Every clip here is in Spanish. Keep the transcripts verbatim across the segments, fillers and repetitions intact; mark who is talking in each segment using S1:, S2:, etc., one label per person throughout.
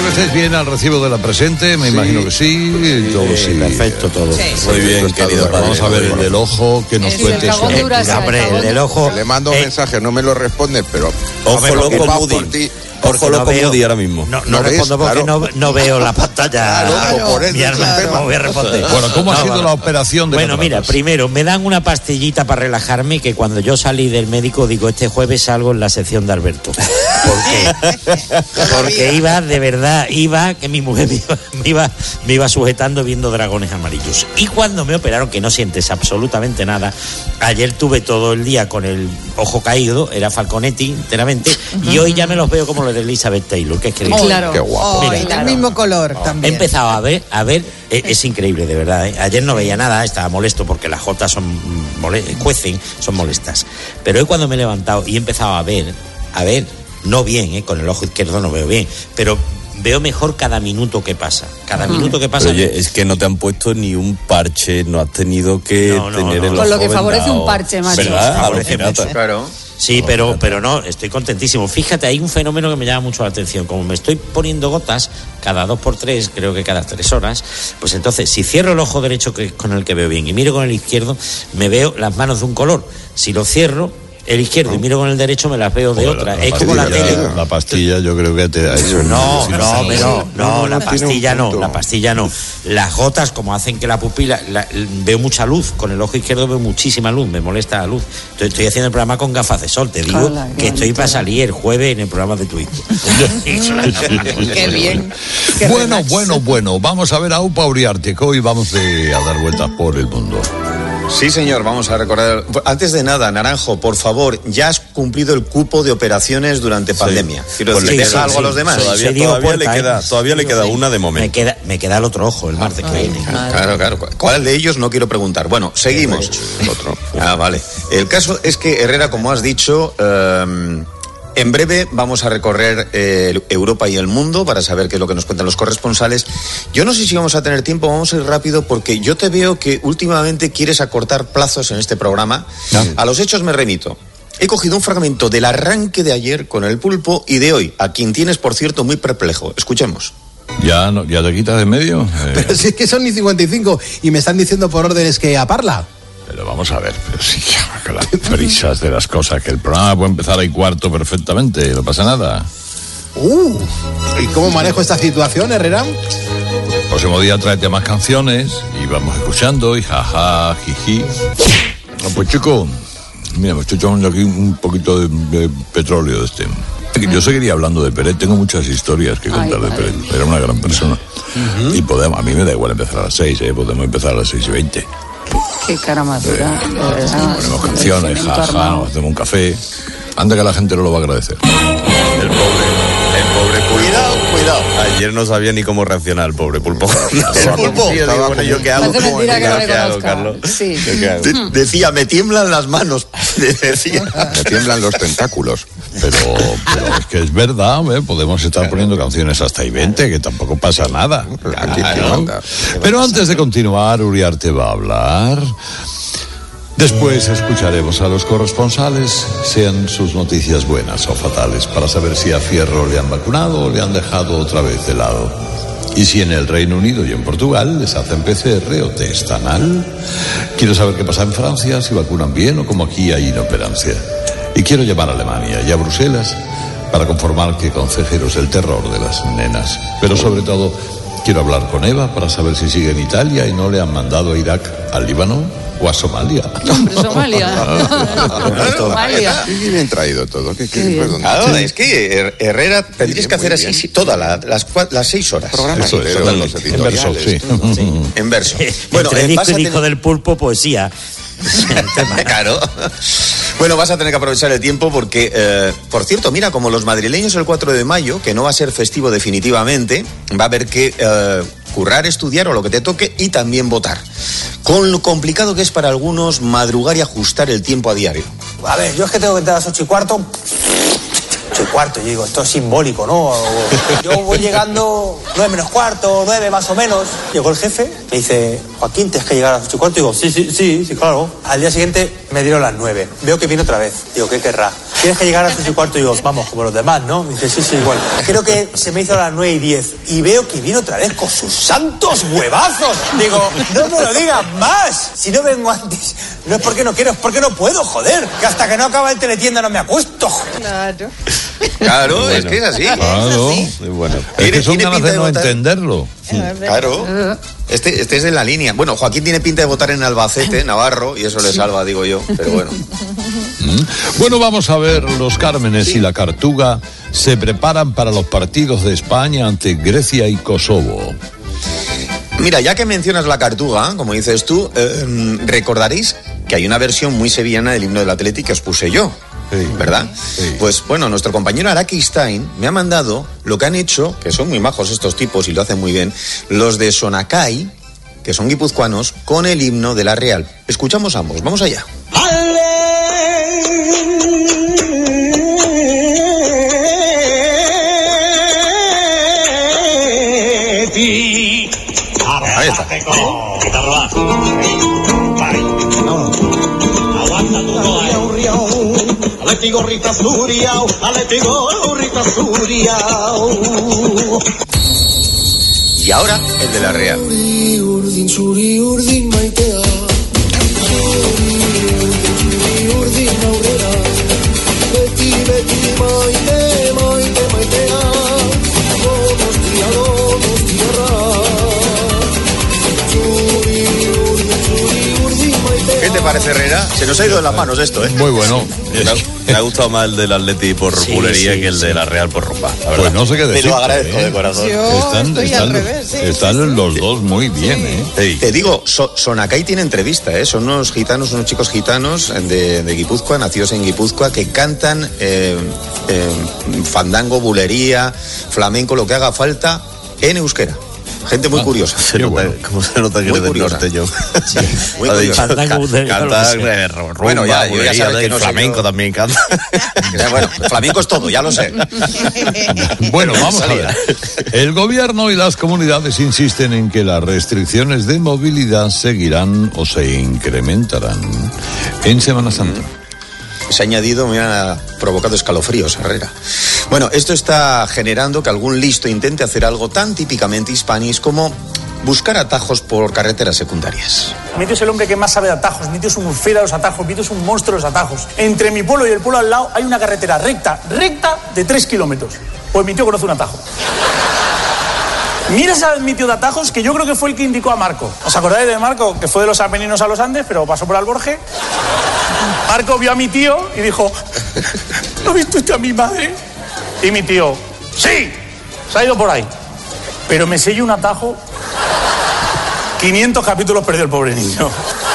S1: estáis bien al recibo de la presente, me sí. imagino que sí, sí, todo sí.
S2: Perfecto, todo.
S3: Sí.
S2: Muy bien, querido padre.
S1: Vamos a ver el del ojo, que nos cuente eso.
S3: El, el,
S2: hombre, el del ojo.
S4: Le mando un
S2: eh,
S4: mensaje, no me lo responde, pero...
S2: Ojo loco Moody. Ojo loco Moody ahora mismo.
S5: No, no, no respondo ves, porque claro. no, no veo la pantalla.
S4: Claro, por eso
S5: mi hermano, no voy a responder.
S1: Bueno, ¿cómo
S5: no,
S1: ha sido
S5: bueno.
S1: la operación de
S5: Bueno, mira,
S1: cataratas?
S5: primero, me dan una pastillita para relajarme que cuando yo salí del médico digo, este jueves salgo en la sección de Alberto. ¿Por qué? Porque iba, de verdad, iba, que mi mujer me iba, me iba, me iba sujetando viendo dragones amarillos. Y cuando me operaron, que no sientes absolutamente nada, ayer tuve todo el día con el ojo caído, era Falconetti enteramente, uh-huh. y hoy ya me los veo como los de Elizabeth Taylor, que es que
S3: oh, claro.
S4: Qué guapo.
S3: Oh,
S5: Mira,
S3: y
S5: claro.
S3: del mismo color
S5: oh.
S3: también.
S5: He empezado a ver, a ver, es, es increíble, de verdad, ¿eh? Ayer no veía nada, estaba molesto porque las jotas son mole- cuecen, son molestas. Pero hoy cuando me he levantado y he empezado a ver, a ver, no bien, ¿eh? Con el ojo izquierdo no veo bien, pero veo mejor cada minuto que pasa. Cada uh-huh. minuto que pasa.
S2: Pero oye, es que no te han puesto ni un parche, no has tenido que
S5: no, no,
S2: tener
S5: no,
S2: el
S3: Con lo
S2: ojo
S3: que favorece
S2: vendado.
S3: un parche, macho.
S2: ¿Verdad?
S5: Favorece mucho.
S4: Claro.
S5: Sí, pero, pero no, estoy contentísimo. Fíjate, hay un fenómeno que me llama mucho la atención. Como me estoy poniendo gotas cada dos por tres, creo que cada tres horas, pues entonces, si cierro el ojo derecho que, con el que veo bien y miro con el izquierdo, me veo las manos de un color. Si lo cierro, el izquierdo, y miro con el derecho, me las veo de
S1: Joder,
S5: otra.
S1: La, la
S5: es como la tele.
S1: La pastilla yo creo que te ha hecho...
S5: No, no, no, no, no, la
S4: no
S5: pastilla no,
S4: punto.
S5: la pastilla no. Las gotas, como hacen que la pupila... La, veo mucha luz, con el ojo izquierdo veo muchísima luz, me molesta la luz. Estoy, estoy haciendo el programa con gafas de sol, te digo
S3: Hola,
S5: que estoy para salir el jueves en el programa de tu hijo.
S3: Qué bien. Qué
S1: Bueno,
S3: relax.
S1: bueno, bueno, vamos a ver a Upa Uriarte, que hoy vamos de, a dar vueltas por el mundo.
S6: Sí, señor, vamos a recordar. Antes de nada, Naranjo, por favor, ya has cumplido el cupo de operaciones durante pandemia. Quiero
S2: Pues
S6: decir,
S2: le
S6: ¿deja
S2: queda-
S6: algo
S2: sí,
S6: a los demás?
S5: sí,
S2: Todavía,
S5: sí, digo
S2: todavía
S5: puerta,
S2: le queda,
S5: ¿eh?
S2: todavía le queda una de
S5: Me
S2: momento.
S5: queda, me queda el otro ojo, el martes que viene.
S6: Claro, claro. ¿Cuál de ellos? No quiero preguntar. Bueno, seguimos.
S4: Otro.
S6: Ah, vale. El caso es que, Herrera, como has dicho, eh, en breve vamos a recorrer eh, Europa y el mundo para saber qué es lo que nos cuentan los corresponsales. Yo no sé si vamos a tener tiempo, vamos a ir rápido porque yo te veo que últimamente quieres acortar plazos en este programa.
S1: Ah.
S6: A los hechos me remito. He cogido un fragmento del arranque de ayer con el pulpo y de hoy, a quien tienes, por cierto, muy perplejo. Escuchemos.
S1: ¿Ya, no, ya te quitas de medio? Eh,
S7: Pero si es que son ni cincuenta y cinco y me están diciendo por órdenes que a Parla.
S1: pero vamos a ver, pero sí, que las prisas de las cosas, que el programa puede empezar ahí cuarto perfectamente, no pasa nada.
S7: Uh, ¿y cómo manejo esta situación, Herrera?
S1: El próximo día tráete más canciones y vamos escuchando y jaja, jiji. Ah, pues chico, mira, me estoy tomando aquí un poquito de, de petróleo de este. Yo seguiría hablando de Peret, tengo muchas historias que contar
S3: Ay,
S1: de
S3: madre.
S1: Peret. Era una gran persona. Uh-huh. Y podemos, a mí me da igual empezar a las seis, ¿eh? Podemos empezar a las seis y veinte.
S3: Qué cara más dura. de verdad.
S1: Ponemos canciones, jaja, nos hacemos un café. Anda que la gente no lo va a agradecer.
S2: El pobre, el pobre pulpo. Cuidado, cuidado. Ayer no sabía ni cómo reaccionar el pobre pulpo. El pulpo. Yo digo, bueno, ¿yo qué hago?
S3: Parece mentira que no le
S2: ¿Qué hago,
S3: conozca.
S2: Carlos?
S3: Sí.
S2: ¿Yo qué hago?
S6: De- decía, me tiemblan las manos. Decía.
S4: Me tiemblan los tentáculos.
S1: Pero, pero es que es verdad, ¿eh? Podemos estar poniendo canciones hasta y veinte, que tampoco pasa nada.
S4: Aquí te manda.
S1: Pero antes de continuar, Uriarte va a hablar. Después escucharemos a los corresponsales, sean sus noticias buenas o fatales, para saber si a Fierro le han vacunado o le han dejado otra vez de lado. Y si en el Reino Unido y en Portugal les hacen P C R o test anal. Quiero saber qué pasa en Francia, si vacunan bien o como aquí hay inoperancia. Y quiero llamar a Alemania y a Bruselas para conformar que consejeros el terror de las nenas. Pero sobre todo, quiero hablar con Eva para saber si sigue en Italia y no le han mandado a Irak, al Líbano o a Somalia.
S3: Hombre, Somalia. Somalia.
S4: Qué bien traído todo. ¿Qué, qué,
S3: Qué bien.
S4: perdón.
S6: Claro, es que Her- Herrera tendrías
S4: bien,
S6: que hacer
S4: muy
S6: así
S4: bien.
S6: sí, todas la- las, cua- las seis horas.
S4: Programa
S1: Eso es,
S4: entero,
S1: totalmente.
S4: los
S1: En verso,
S4: editoriales,
S1: sí.
S4: todo.
S6: En verso. Bueno,
S5: Entre
S6: eh,
S5: disco
S6: vas a
S5: y
S6: tener-
S5: disco del pulpo, poesía.
S6: Claro. Bueno, vas a tener que aprovechar el tiempo porque, eh, por cierto, mira, como los madrileños el cuatro de mayo, que no va a ser festivo definitivamente, va a haber que eh, currar, estudiar o lo que te toque y también votar. Con lo complicado que es para algunos madrugar y ajustar el tiempo a diario.
S8: A ver, yo es que tengo que entrar a las ocho y cuarto. ocho y cuarto. Yo digo, esto es simbólico, ¿no? Yo voy llegando nueve menos cuarto, nueve más o menos. Llegó el jefe, me dice, Joaquín, ¿tienes que llegar a las ocho y cuarto? Digo, sí, sí, sí, sí, claro. Al día siguiente me dieron las nueve. Veo que viene otra vez. Digo, ¿qué querrá? ¿Tienes que llegar a las ocho y cuarto? Digo, vamos, como los demás, ¿no? Me dice, sí, sí, igual. Creo que se me hizo a las nueve y diez. Y veo que viene otra vez con sus santos huevazos. Digo, no me lo digas más. Si no vengo antes, no es porque no quiero, es porque no puedo, joder. Que hasta que no acaba el teletienda no me acuesto.
S3: Claro.
S6: Claro,
S2: Bueno.
S6: es que es así.
S1: Claro.
S2: Muy bueno.
S1: Es que son
S6: tiene
S1: ganas
S6: pinta
S1: de
S6: de
S1: no
S6: votar.
S1: entenderlo.
S6: Claro. Este, este es en la línea. Bueno, Joaquín tiene pinta de votar en Albacete, Navarro, y eso le salva, digo yo. Pero bueno.
S1: Mm. Bueno, vamos a ver, los Cármenes y la Cartuga se preparan para los partidos de España ante Grecia y Kosovo.
S6: Mira, ya que mencionas la Cartuga, como dices tú, eh, recordaréis que hay una versión muy sevillana del himno del Atleti que os puse yo.
S1: Sí.
S6: ¿Verdad?
S1: Sí.
S6: Pues bueno, nuestro compañero Araki Stein me ha mandado lo que han hecho, que son muy majos estos tipos y lo hacen muy bien, los de Sonacay, que son guipuzcoanos, con el himno de la Real. Escuchamos ambos, vamos allá. Ahí está. Y ahora el de la Real. ¿Qué te parece, Herrera? Se nos ha ido de las manos esto, ¿eh?
S1: Muy bueno.
S2: Me ha, me ha gustado más el del Atleti por
S5: Sí,
S2: bulería
S5: sí,
S2: que el
S5: sí.
S2: de la Real por ropa, la
S1: Pues
S2: verdad.
S1: no sé qué decir.
S6: Te lo agradezco de corazón.
S3: Yo
S1: Están,
S3: estoy
S1: están-
S3: al revés. Sí,
S1: están
S3: sí, sí.
S1: los dos muy bien, ¿eh?
S2: Sí.
S6: Te digo, so, Sonacay tiene entrevista, ¿eh? Son unos gitanos, unos chicos gitanos de, de Guipúzcoa, nacidos en Guipúzcoa, que cantan eh, eh, fandango, bulería, flamenco, lo que haga falta en euskera. Gente muy
S1: Ah,
S6: curiosa.
S2: Se
S1: Qué
S2: nota,
S1: bueno.
S2: ¿Cómo se nota que
S6: Muy
S2: eres del
S6: curiosa.
S2: norte, yo?
S6: Muy
S2: Ha
S6: curiosa.
S2: dicho,
S5: Fandango,
S2: ca-
S5: bulería,
S2: Cantar,
S5: lo sé.
S2: eh, rumba,
S6: Bueno, ya- yo ya
S2: bulería,
S6: sabes que
S2: el
S6: no sé
S2: flamenco
S6: yo.
S2: también canta.
S6: Bueno, flamenco es todo, ya lo sé.
S1: Bueno, vamos a ver. El gobierno y las comunidades insisten en que las restricciones de movilidad seguirán o se incrementarán en Semana Santa.
S6: Se ha añadido, me ha provocado escalofríos, Herrera. Bueno, esto está generando que algún listo intente hacer algo tan típicamente hispanis como buscar atajos por carreteras secundarias.
S8: Mi tío es el hombre que más sabe de atajos. Mi tío es un fiera de los atajos. Mi tío es un monstruo de los atajos. Entre mi pueblo y el pueblo al lado hay una carretera recta, recta de tres kilómetros. Pues mi tío conoce un atajo. Mira ese mi tío de atajos, que yo creo que fue el que indicó a Marco. ¿Os acordáis de Marco? Que fue de los Apeninos a los Andes, pero pasó por Alborge. Marco vio a mi tío y dijo, ¿no ha visto usted a mi madre? Y mi tío, sí, se ha ido por ahí. Pero me sello un atajo. quinientos capítulos perdió el pobre niño.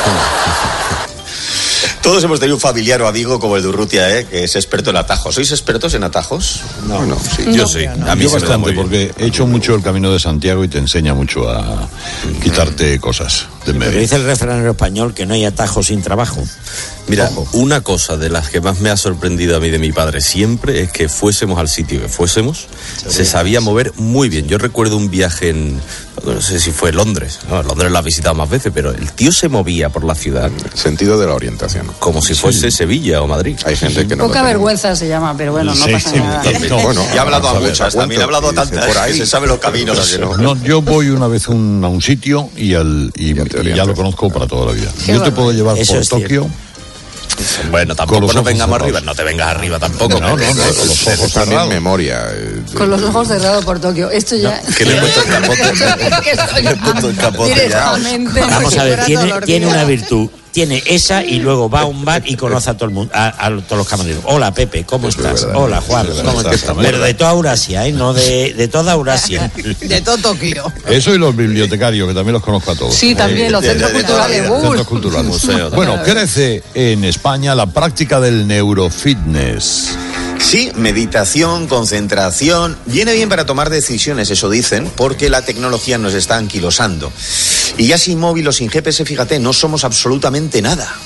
S6: Todos hemos tenido un familiar o amigo como el de Urrutia, ¿eh? Que es experto en atajos. ¿Sois expertos en atajos?
S4: No, no, sí.
S2: Yo sí, a mí
S1: Yo
S2: se me da
S1: bastante,
S2: muy bien.
S1: porque he hecho mucho el Camino de Santiago y te enseña mucho a quitarte cosas de
S5: Pero
S1: medio.
S5: dice el refranero español que no hay atajo sin trabajo.
S2: Mira,
S5: Ojo.
S2: una cosa de las que más me ha sorprendido a mí de mi padre siempre es que fuésemos al sitio que fuésemos, se sabía mover muy bien. Yo recuerdo un viaje en, no sé si fue Londres, no, Londres lo ha visitado más veces, pero el tío se movía por la ciudad
S4: Sentido de la orientación.
S2: como si fuese Sevilla o Madrid.
S4: Hay gente que no
S3: Poca
S4: lo tiene.
S3: vergüenza se llama, pero bueno, no
S1: Sí,
S3: pasa
S1: sí,
S3: nada.
S1: también. No,
S4: Bueno,
S6: Y ha hablado a
S4: vamos ver,
S6: muchas,
S4: ¿a
S6: también ha
S4: cuánto?
S6: hablado a
S4: Y dice,
S6: tantas.
S4: por ahí.
S6: Que se sabe los caminos, así, ¿no?
S1: No, yo voy una vez un- a un sitio y, al, y,
S4: Ya te
S1: y ya
S4: orientas.
S1: lo conozco para toda la vida.
S3: Qué
S1: Yo te puedo llevar
S5: Eso
S1: por
S5: es
S1: Tokio.
S2: Bueno,
S1: Con
S2: tampoco
S1: los
S2: nos
S1: ojos
S2: vengamos
S1: cerrados.
S2: arriba, no te vengas arriba tampoco.
S1: No, no,
S2: que-
S1: no,
S2: que-
S1: con los
S2: que-
S1: ojos
S4: También
S1: cerrados.
S4: memoria. eh,
S3: Con los ojos cerrados por Tokio. Esto ya.
S2: Que le he puesto el capote.
S3: Que esto ya-
S2: Le he puesto el capote ya.
S3: directamente.
S5: Vamos
S3: como
S5: a
S3: si
S5: ver,
S3: fuera
S5: tiene,
S3: todos los
S5: tiene
S3: días.
S5: una virtud. Tiene esa y luego va a un bar y conoce a todo el mundo, a, a todos los camareros. Hola Pepe, ¿cómo
S4: Eso es
S5: estás?
S4: verdad.
S5: Hola Juan,
S1: Eso es
S5: ¿cómo
S1: verdad,
S5: estás?
S1: exactamente.
S5: Pero de toda Eurasia, ¿eh? No de, de toda Eurasia.
S3: De todo Tokio.
S1: Eso y los bibliotecarios, que también los conozco a todos.
S3: Sí, también los
S6: de-
S3: centros
S6: de- de toda la
S3: culturales.
S6: vida.
S3: Uy.
S1: Centros culturales.
S2: Museo,
S1: Bueno, crece en España la práctica del neurofitness.
S6: Sí, meditación, concentración, viene bien para tomar decisiones, eso dicen, porque la tecnología nos está anquilosando. Y ya sin móvil o sin G P S, fíjate, no somos absolutamente nada.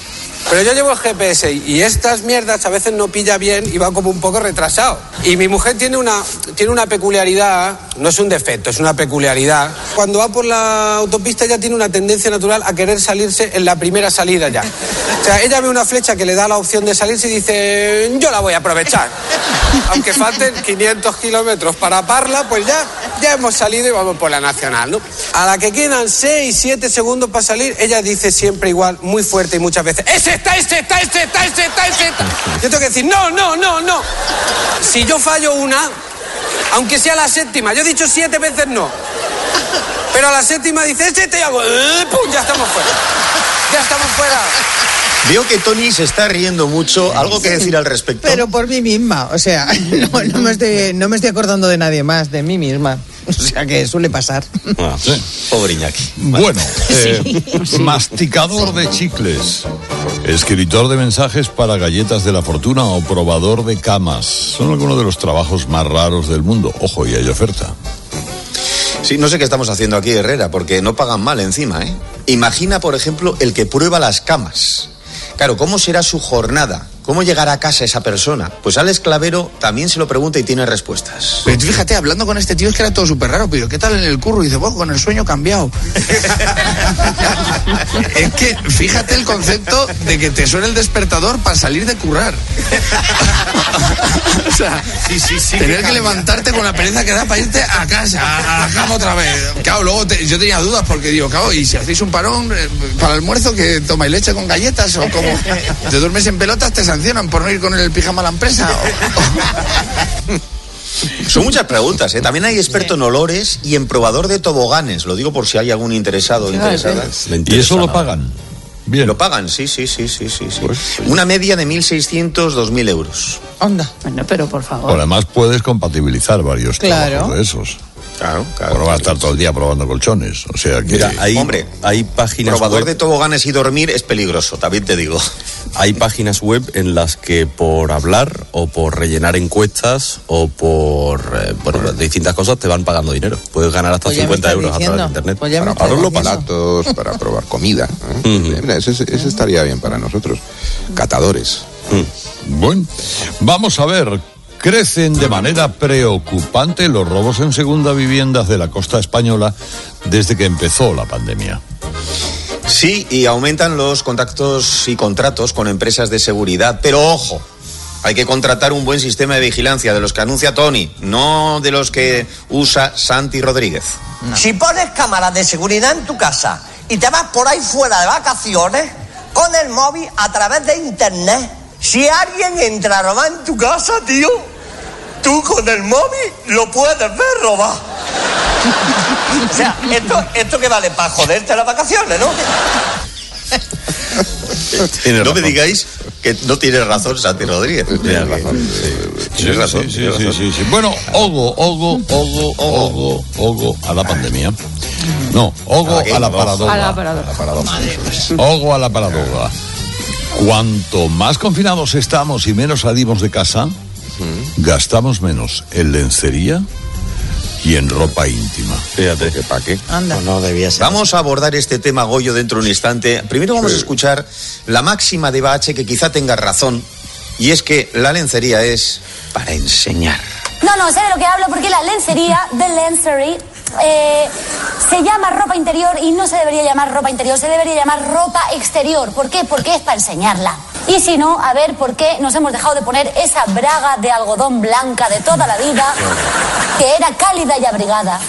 S9: Pero yo llevo el G P S y estas mierdas a veces no pilla bien y va como un poco retrasado. Y mi mujer tiene una, tiene una peculiaridad, no es un defecto, es una peculiaridad. Cuando va por la autopista ella tiene una tendencia natural a querer salirse en la primera salida ya. O sea, ella ve una flecha que le da la opción de salirse y dice, yo la voy a aprovechar. Aunque falten quinientos kilómetros para Parla, pues ya, ya hemos salido y vamos por la nacional, ¿no? A la que quedan seis, siete segundos para salir, ella dice siempre igual, muy fuerte y muchas veces, ¡ese está, ese está, ese está, ese está, ese está! Yo tengo que decir, no, no, no, no. Si yo fallo una, aunque sea la séptima, yo he dicho siete veces no. Pero a la séptima dice, ese está y hago, ¡eh, pum! Ya estamos fuera. Ya estamos fuera.
S6: Veo que Tony se está riendo mucho. ¿Algo que decir al respecto?
S10: Pero por mí misma, o sea, no, no, me estoy, no me estoy acordando de nadie más, de mí misma. O sea, que suele pasar.
S2: Ah, sí. Pobre Iñaki.
S1: Bueno, eh, masticador de chicles, escritor de mensajes para galletas de la fortuna o probador de camas. Son algunos de los trabajos más raros del mundo. Ojo, y hay oferta.
S6: Sí, no sé qué estamos haciendo aquí, Herrera, porque no pagan mal encima, ¿eh? Imagina, por ejemplo, el que prueba las camas. Claro, ¿cómo será su jornada? ¿Cómo llegará a casa esa persona? Pues Alex Clavero también se lo pregunta y tiene respuestas.
S11: Pero fíjate, hablando con este tío es que era todo súper raro, pero ¿qué tal en el curro? Y dice, bueno, con el sueño cambiado. Es que fíjate el concepto de que te suene el despertador para salir de currar. O sea, sí, sí, sí, tener que, que levantarte con la pereza que da para irte a casa, a la cama otra vez. Claro, luego te, yo tenía dudas porque digo, claro, y si hacéis un parón eh, para el almuerzo, que tomáis leche con galletas o como te duermes en pelotas, te sancionan por no ir con el pijama a la empresa. O, o...
S6: Son muchas preguntas, ¿eh? También hay experto en olores y en probador de toboganes. Lo digo por si hay algún interesado o interesada.
S1: ¿Y eso lo pagan? Bien.
S6: Lo pagan, sí, sí, sí, sí, sí. sí. Pues, una media de mil seiscientos, dos mil euros.
S10: Onda.
S3: Bueno, pero por favor.
S1: Además puedes compatibilizar varios
S10: claro.
S1: trabajos de esos.
S6: Claro, claro.
S1: Pero va a estar todo el día probando colchones. O sea que...
S2: Mira, hay,
S6: Hombre,
S2: hay páginas
S6: probador
S2: web,
S6: de toboganes y dormir es peligroso, también te digo.
S2: Hay páginas web en las que por hablar o por rellenar encuestas o por eh, bueno, distintas cosas te van pagando dinero. Puedes ganar hasta
S10: pues
S2: cincuenta euros a través de internet.
S10: Pues
S4: para probar los platos, para probar comida. ¿eh? Uh-huh. Mira, ese, ese estaría bien para nosotros. Catadores.
S1: Mm. Bueno, vamos a ver. Crecen de manera preocupante los robos en segunda viviendas de la costa española desde que empezó la pandemia.
S6: Sí, y aumentan los contactos y contratos con empresas de seguridad, pero ojo, hay que contratar un buen sistema de vigilancia de los que anuncia Tony, no de los que usa Santi Rodríguez.
S12: No. Si pones cámaras de seguridad en tu casa y te vas por ahí fuera de vacaciones con el móvil a través de internet, si alguien entra a robar en tu casa, tío, tú con el móvil lo puedes ver robar. O sea, esto, esto que vale para joderte las vacaciones, ¿no?
S6: No razón. Me digáis que no tienes razón, Santi Rodríguez.
S1: Tienes razón. Tienes razón. Sí, sí, sí, sí, sí, sí. Bueno, ogo, ogo, ogo, ogo, ogo a la pandemia. No, ogo a la paradoja.
S3: A la paradoja.
S1: Ogo a la paradoja. Cuanto más confinados estamos y menos salimos de casa, uh-huh. gastamos menos en lencería y en ropa íntima.
S2: Fíjate, ¿que para qué?
S10: Anda.
S5: No, no debía ser.
S6: Vamos a abordar este tema, Goyo, dentro de un instante. Primero vamos sí. a escuchar la máxima de Bache, que quizá tenga razón, y es que la lencería es para enseñar.
S13: No, no, sé de lo que hablo porque la lencería, the lencery, eh, se llama ropa interior y no se debería llamar ropa interior, se debería llamar ropa exterior. ¿Por qué? Porque es para enseñarla. Y si no, a ver por qué nos hemos dejado de poner esa braga de algodón blanca de toda la vida, que era cálida y abrigada.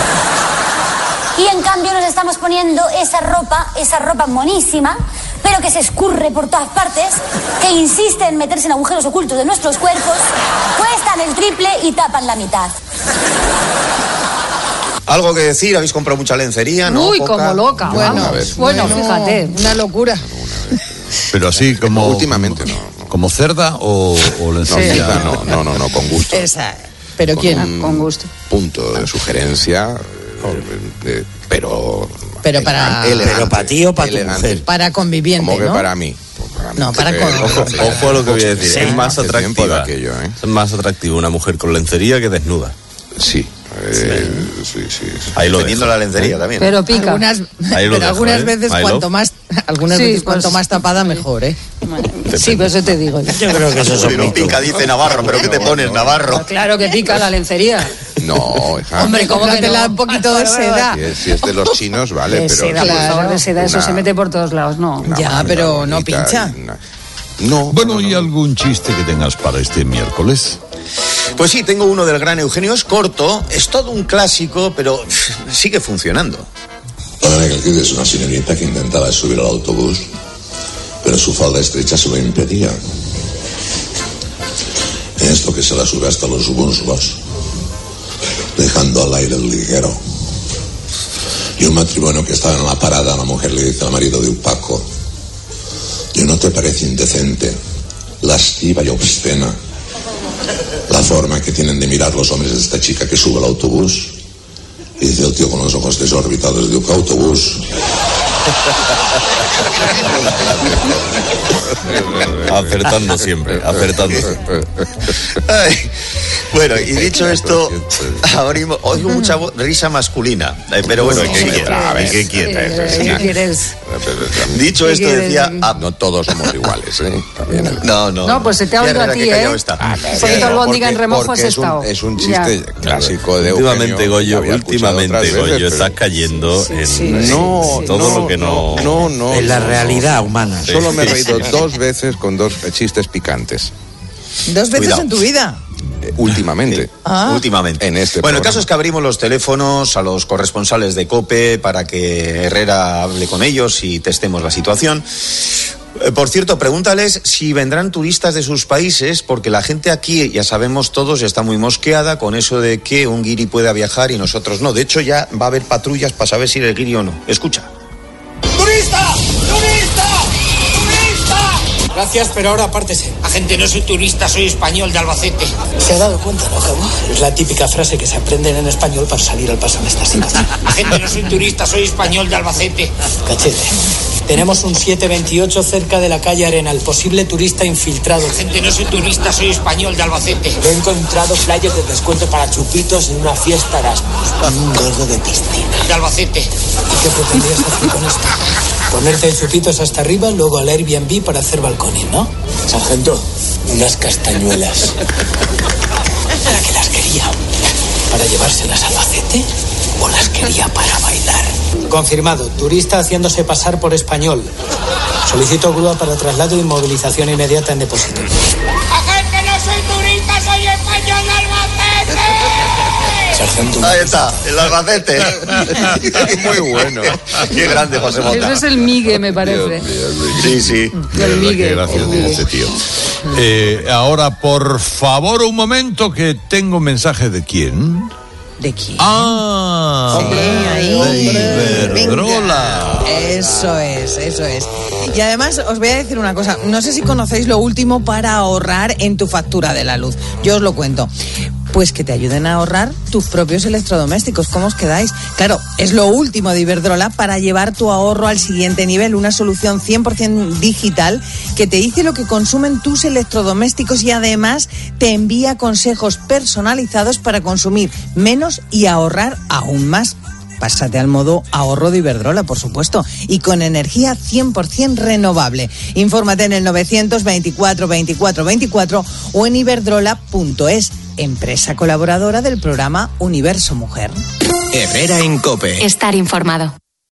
S13: Y en cambio nos estamos poniendo esa ropa, esa ropa monísima, pero que se escurre por todas partes, que insiste en meterse en agujeros ocultos de nuestros cuerpos, cuestan el triple y tapan la mitad.
S6: ¿Algo que decir? ¿Habéis comprado mucha lencería? ¿No?
S3: Uy,
S6: ¿Poca?
S3: como loca.
S10: Bueno,
S3: bueno, fíjate.
S10: Una locura.
S1: Pero así como...
S4: Últimamente no. no.
S1: ¿Como cerda o, o lencería?
S4: Sí. No, no, no, no, con gusto.
S10: Esa. ¿Pero
S4: con
S10: quién?
S4: Un
S3: con gusto.
S4: Punto de sugerencia, eh, eh, pero...
S10: Pero para...
S4: Elegante,
S5: pero para ti o para tu mujer.
S10: Para conviviente,
S4: Como que
S10: ¿no?
S4: para mí. Para mí.
S10: No, para con...
S2: Ojo, ojo a lo que voy a decir.
S10: Sí.
S2: Es más atractiva.
S4: Aquello, ¿eh?
S2: Es más atractivo una mujer con lencería que desnuda.
S4: Sí. Eh, sí, sí, sí.
S6: Ahí lo dependiendo de la lencería ¿eh? también.
S3: Pero pica.
S10: Algunas,
S2: Ahí lo
S10: pero
S2: dejo,
S10: algunas
S2: ¿eh?
S10: veces
S2: Ahí
S10: cuanto
S2: lo...
S10: más Algunas
S3: Sí,
S10: veces
S3: pues-
S10: cuanto más tapada mejor, ¿eh?
S3: Sí, pues eso te digo. yo.
S5: Yo creo que eso son
S6: No pica, dice Navarro, pero ¿qué te pones, Navarro?
S3: Claro que pica la lencería.
S4: No, hija.
S3: Hombre, ¿cómo que
S10: Cómpratela
S3: no?
S10: un poquito de seda.
S4: Si es, si es de los chinos, vale,
S3: De
S4: pero...
S3: seda,
S4: si
S3: por
S4: es
S3: favor, de seda, eso
S4: una-
S3: se mete por todos lados, no.
S4: una
S10: Ya,
S4: manga
S10: pero no
S4: bonita
S10: pincha.
S4: y una- No.
S1: Bueno, ¿y algún chiste que tengas para este miércoles?
S6: Pues sí, tengo uno del gran Eugenio, es corto, es todo un clásico, pero pff, sigue funcionando.
S14: Padre García es una señorita que intentaba subir al autobús, pero su falda estrecha se lo impedía. Esto que se la sube hasta los muslos, dejando al aire el liguero. Y un matrimonio que estaba en la parada, la mujer le dice al marido de un Paco: ¿y no te parece indecente, lasciva y obscena la forma que tienen de mirar los hombres de esta chica que sube al autobús? Y dice el tío con los ojos desorbitados: digo, ¿qué autobús?
S2: Acertando siempre, acertando siempre.
S6: Ay, bueno, y dicho esto, ahora mismo oigo mucha vo- risa masculina. Eh, pero bueno, ¿qué quieres?
S4: A ver,
S6: ¿Qué quieres?
S3: ¿Qué quieres?
S6: Dicho
S3: ¿Qué
S6: esto,
S3: quieres?
S6: decía. ah,
S4: No todos somos iguales, ¿eh? También el-
S6: no, no.
S3: No, pues se te ha
S6: Ya,
S3: oído a
S6: Herrera,
S3: ti,
S6: qué callado
S3: ¿eh?
S6: está.
S3: Un poquito albóndiga en remojo has
S4: porque es un,
S3: estado.
S4: es un
S3: Ya.
S4: chiste clásico de
S2: Últimamente,
S4: Eugenio,
S2: Goyo,
S4: que había escuchado
S2: últimamente,
S4: otras veces,
S2: Goyo,
S4: pero-
S2: estás cayendo en
S3: sí,
S4: No,
S2: en todo
S4: no,
S2: lo que no...
S4: no, no,
S5: En la
S4: no,
S5: realidad
S4: no.
S5: humana.
S4: Solo me he
S2: Sí,
S4: reído
S2: sí.
S4: dos veces con dos chistes picantes.
S10: Dos veces
S6: Cuidado.
S10: en tu vida.
S4: Eh, últimamente.
S10: Ah.
S6: Últimamente.
S4: En este
S6: bueno, el
S4: programa.
S6: caso es que abrimos los teléfonos a los corresponsales de COPE para que Herrera hable con ellos y testemos la situación. Eh, Por cierto, pregúntales si vendrán turistas de sus países, porque la gente aquí, ya sabemos todos, está muy mosqueada con eso de que un guiri pueda viajar y nosotros no. De hecho, ya va a haber patrullas para saber si el guiri o no. Escucha.
S15: ¡Turista! ¡Turista! ¡Turista!
S16: Gracias, pero ahora apártese.
S15: Agente, no soy turista, soy español de Albacete.
S16: ¿Se ha dado cuenta, no, Cabo? Es la típica frase que se aprenden en español para salir al paso en esta situación.
S15: Agente, no soy turista, soy español de Albacete.
S16: Cachete. Tenemos un siete veintiocho cerca de la calle Arenal, posible turista infiltrado.
S15: Agente, no soy turista, soy español de Albacete.
S16: He encontrado flyers de descuento para chupitos en una fiesta Erasmus. Un gordo de piscina.
S15: De Albacete.
S16: ¿Y qué pretendías hacer con esto? Ponerte chupitos hasta arriba, luego al Airbnb para hacer balcones, ¿no? Sargento, unas castañuelas. ¿Para qué las quería? ¿Para llevárselas a Albacete? ¿O las quería para bailar? Confirmado, turista haciéndose pasar por español. Solicito grúa para traslado y movilización inmediata en depósito.
S15: Agente, no soy turista, soy español de Albacete.
S16: Sargento.
S6: Ahí está, el Albacete. Muy bueno. Qué grande, José Mota.
S3: Ese es el Migue, me parece.
S6: Sí, sí.
S3: El
S1: De verdad,
S3: Migue.
S1: qué gracia
S3: el
S1: tiene
S3: Migue.
S1: este tío. Eh, ahora, por favor, un momento que tengo un mensaje de quién.
S10: ¿De quién?
S1: Ah,
S10: Sí, ahí.
S1: de Iberdrola.
S10: Venga. Eso es, eso es. Y además os voy a decir una cosa, no sé si conocéis lo último para ahorrar en tu factura de la luz. Yo os lo cuento. Pues que te ayuden a ahorrar tus propios electrodomésticos. ¿Cómo os quedáis? Claro, es lo último de Iberdrola para llevar tu ahorro al siguiente nivel. Una solución cien por ciento digital que te dice lo que consumen tus electrodomésticos y además te envía consejos personalizados para consumir menos y ahorrar aún más. Pásate al modo ahorro de Iberdrola, por supuesto, y con energía cien por ciento renovable. Infórmate en el novecientos veinticuatro veinticuatro veinticuatro o en iberdrola punto es, empresa colaboradora del programa Universo Mujer.
S17: Herrera en COPE.
S18: Estar informado.